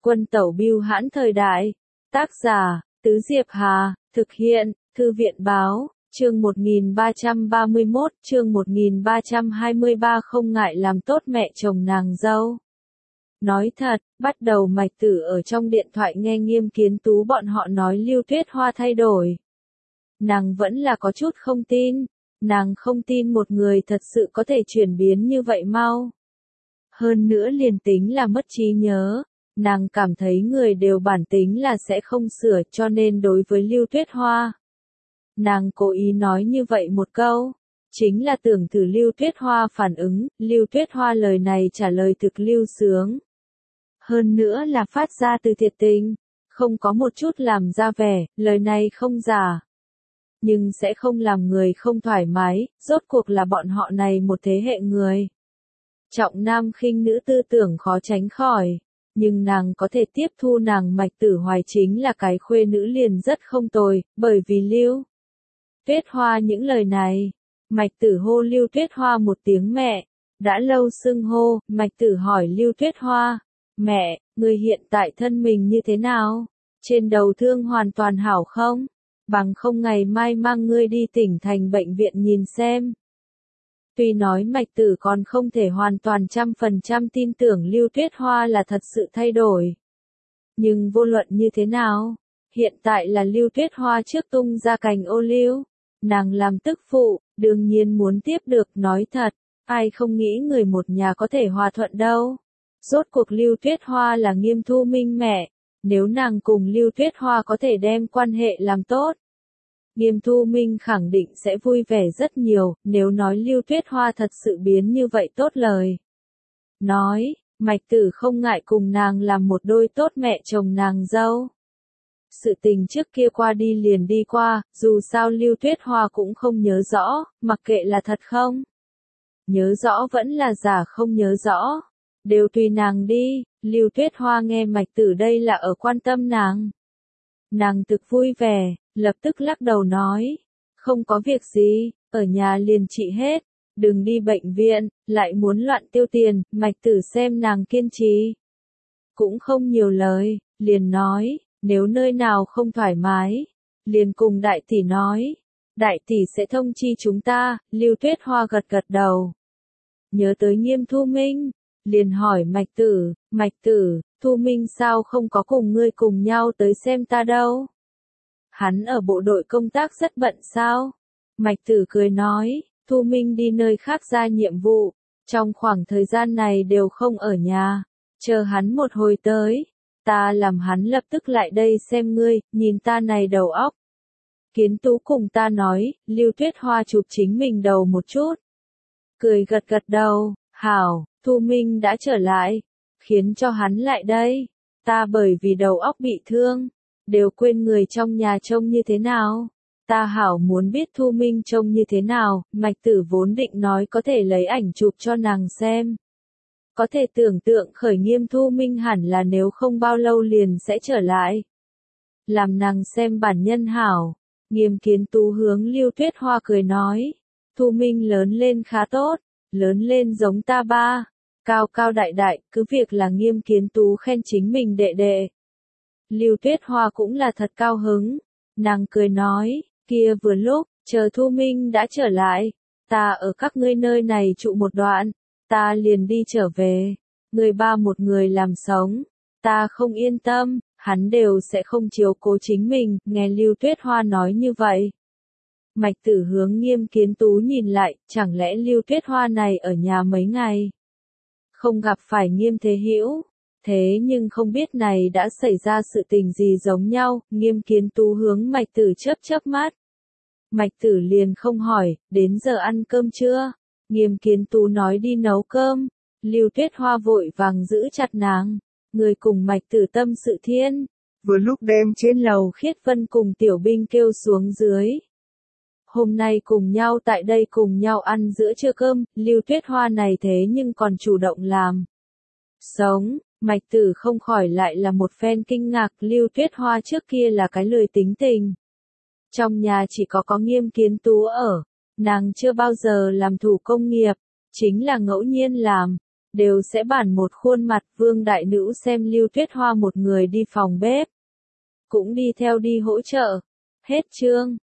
Quân tẩu bưu hãn thời đại. Tác giả, Tứ Diệp Hà, thực hiện, Thư viện báo, chương 1331, chương 1323 không ngại làm tốt mẹ chồng nàng dâu. Nói thật, bắt đầu Mạch Tử ở trong điện thoại nghe Nghiêm Kiến Tú bọn họ nói Lưu Tuyết Hoa thay đổi. Nàng vẫn là có chút không tin, nàng không tin một người thật sự có thể chuyển biến như vậy mau. Hơn nữa liền tính là mất trí nhớ, nàng cảm thấy người đều bản tính là sẽ không sửa cho nên đối với Lưu Tuyết Hoa. Nàng cố ý nói như vậy một câu, chính là tưởng thử Lưu Tuyết Hoa phản ứng, Lưu Tuyết Hoa lời này trả lời thực lưu sướng. Hơn nữa là phát ra từ thiệt tình, không có một chút làm ra vẻ, lời này không giả. Nhưng sẽ không làm người không thoải mái, rốt cuộc là bọn họ này một thế hệ người. Trọng nam khinh nữ tư tưởng khó tránh khỏi, nhưng nàng có thể tiếp thu nàng Mạch Tử Hoài chính là cái khuê nữ liền rất không tồi, bởi vì Lưu Tuyết Hoa những lời này. Mạch Tử hô Lưu Tuyết Hoa một tiếng mẹ, đã lâu xưng hô, Mạch Tử hỏi Lưu Tuyết Hoa, mẹ, người hiện tại thân mình như thế nào? Trên đầu thương hoàn toàn hảo không? Bằng không ngày mai mang ngươi đi tỉnh thành bệnh viện nhìn xem. Tuy nói Mạch Tử còn không thể hoàn toàn 100% tin tưởng Lưu Tuyết Hoa là thật sự thay đổi. Nhưng vô luận như thế nào, hiện tại là Lưu Tuyết Hoa trước tung ra cành ô liu, nàng làm tức phụ, đương nhiên muốn tiếp được, nói thật, ai không nghĩ người một nhà có thể hòa thuận đâu. Rốt cuộc Lưu Tuyết Hoa là Nghiêm Thu Minh mẹ, nếu nàng cùng Lưu Tuyết Hoa có thể đem quan hệ làm tốt, Nghiêm Thu Minh khẳng định sẽ vui vẻ rất nhiều, nếu nói Lưu Tuyết Hoa thật sự biến như vậy tốt lời. Nói, Mạch Tử không ngại cùng nàng làm một đôi tốt mẹ chồng nàng dâu. Sự tình trước kia qua đi liền đi qua, dù sao Lưu Tuyết Hoa cũng không nhớ rõ, mặc kệ là thật không. Nhớ rõ vẫn là giả không nhớ rõ. Đều tùy nàng đi, Lưu Tuyết Hoa nghe Mạch Tử đây là ở quan tâm nàng. Nàng thực vui vẻ, lập tức lắc đầu nói, không có việc gì, ở nhà liền trị hết, đừng đi bệnh viện, lại muốn loạn tiêu tiền, Mạch Tử xem nàng kiên trì. Cũng không nhiều lời, liền nói, nếu nơi nào không thoải mái, liền cùng đại tỷ nói, đại tỷ sẽ thông chi chúng ta, Lưu Tuyết Hoa gật gật đầu. Nhớ tới Nghiêm Thu Minh, liền hỏi Mạch Tử, Thu Minh sao không có cùng ngươi cùng nhau tới xem ta đâu? Hắn ở bộ đội công tác rất bận sao? Mạch Tử cười nói, Thu Minh đi nơi khác ra nhiệm vụ, trong khoảng thời gian này đều không ở nhà, chờ hắn một hồi tới, ta làm hắn lập tức lại đây xem ngươi, nhìn ta này đầu óc. Kiến Tú cùng ta nói, Lưu Tuyết Hoa chụp chính mình đầu một chút. Cười gật gật đầu, hảo, Thu Minh đã trở lại, khiến cho hắn lại đây. Ta bởi vì đầu óc bị thương, đều quên người trong nhà trông như thế nào. Ta hảo muốn biết Thu Minh trông như thế nào, Mạch Tử vốn định nói có thể lấy ảnh chụp cho nàng xem. Có thể tưởng tượng khởi Nghiêm Thu Minh hẳn là nếu không bao lâu liền sẽ trở lại. Làm nàng xem bản nhân hảo, Nghiêm Kiến Tú hướng Lưu Tuyết Hoa cười nói, Thu Minh lớn lên khá tốt, lớn lên giống ta ba, cao cao đại đại, cứ việc là Nghiêm Kiến Tú khen chính mình đệ đệ. Lưu Tuyết Hoa cũng là thật cao hứng, nàng cười nói, kia vừa lúc, chờ Thu Minh đã trở lại, ta ở các ngươi nơi này trụ một đoạn, ta liền đi trở về, người ba một người làm sống, ta không yên tâm, hắn đều sẽ không chiếu cố chính mình, nghe Lưu Tuyết Hoa nói như vậy. Mạch Tử hướng Nghiêm Kiến Tú nhìn lại, chẳng lẽ Lưu Tuyết Hoa này ở nhà mấy ngày? Không gặp phải Nghiêm Thế Hữu, thế nhưng không biết này đã xảy ra sự tình gì giống nhau, Nghiêm Kiến Tú hướng Mạch Tử chớp chớp mắt. Mạch Tử liền không hỏi, đến giờ ăn cơm chưa? Nghiêm Kiến Tú nói đi nấu cơm, Lưu Tuyết Hoa vội vàng giữ chặt nàng, người cùng Mạch Tử tâm sự thiên, vừa lúc đem trên lầu Khiết Vân cùng Tiểu Binh kêu xuống dưới. Hôm nay cùng nhau tại đây cùng nhau ăn giữa trưa cơm, Lưu Tuyết Hoa này thế nhưng còn chủ động làm. Sống, Mạch Tử không khỏi lại là một phen kinh ngạc, Lưu Tuyết Hoa trước kia là cái lười tính tình. Trong nhà chỉ có Nghiêm Kiến Tú ở, nàng chưa bao giờ làm thủ công nghiệp, chính là ngẫu nhiên làm. đều sẽ bản một khuôn mặt. Vương đại nữ xem Lưu Tuyết Hoa một người đi phòng bếp, cũng đi theo đi hỗ trợ. Hết chương.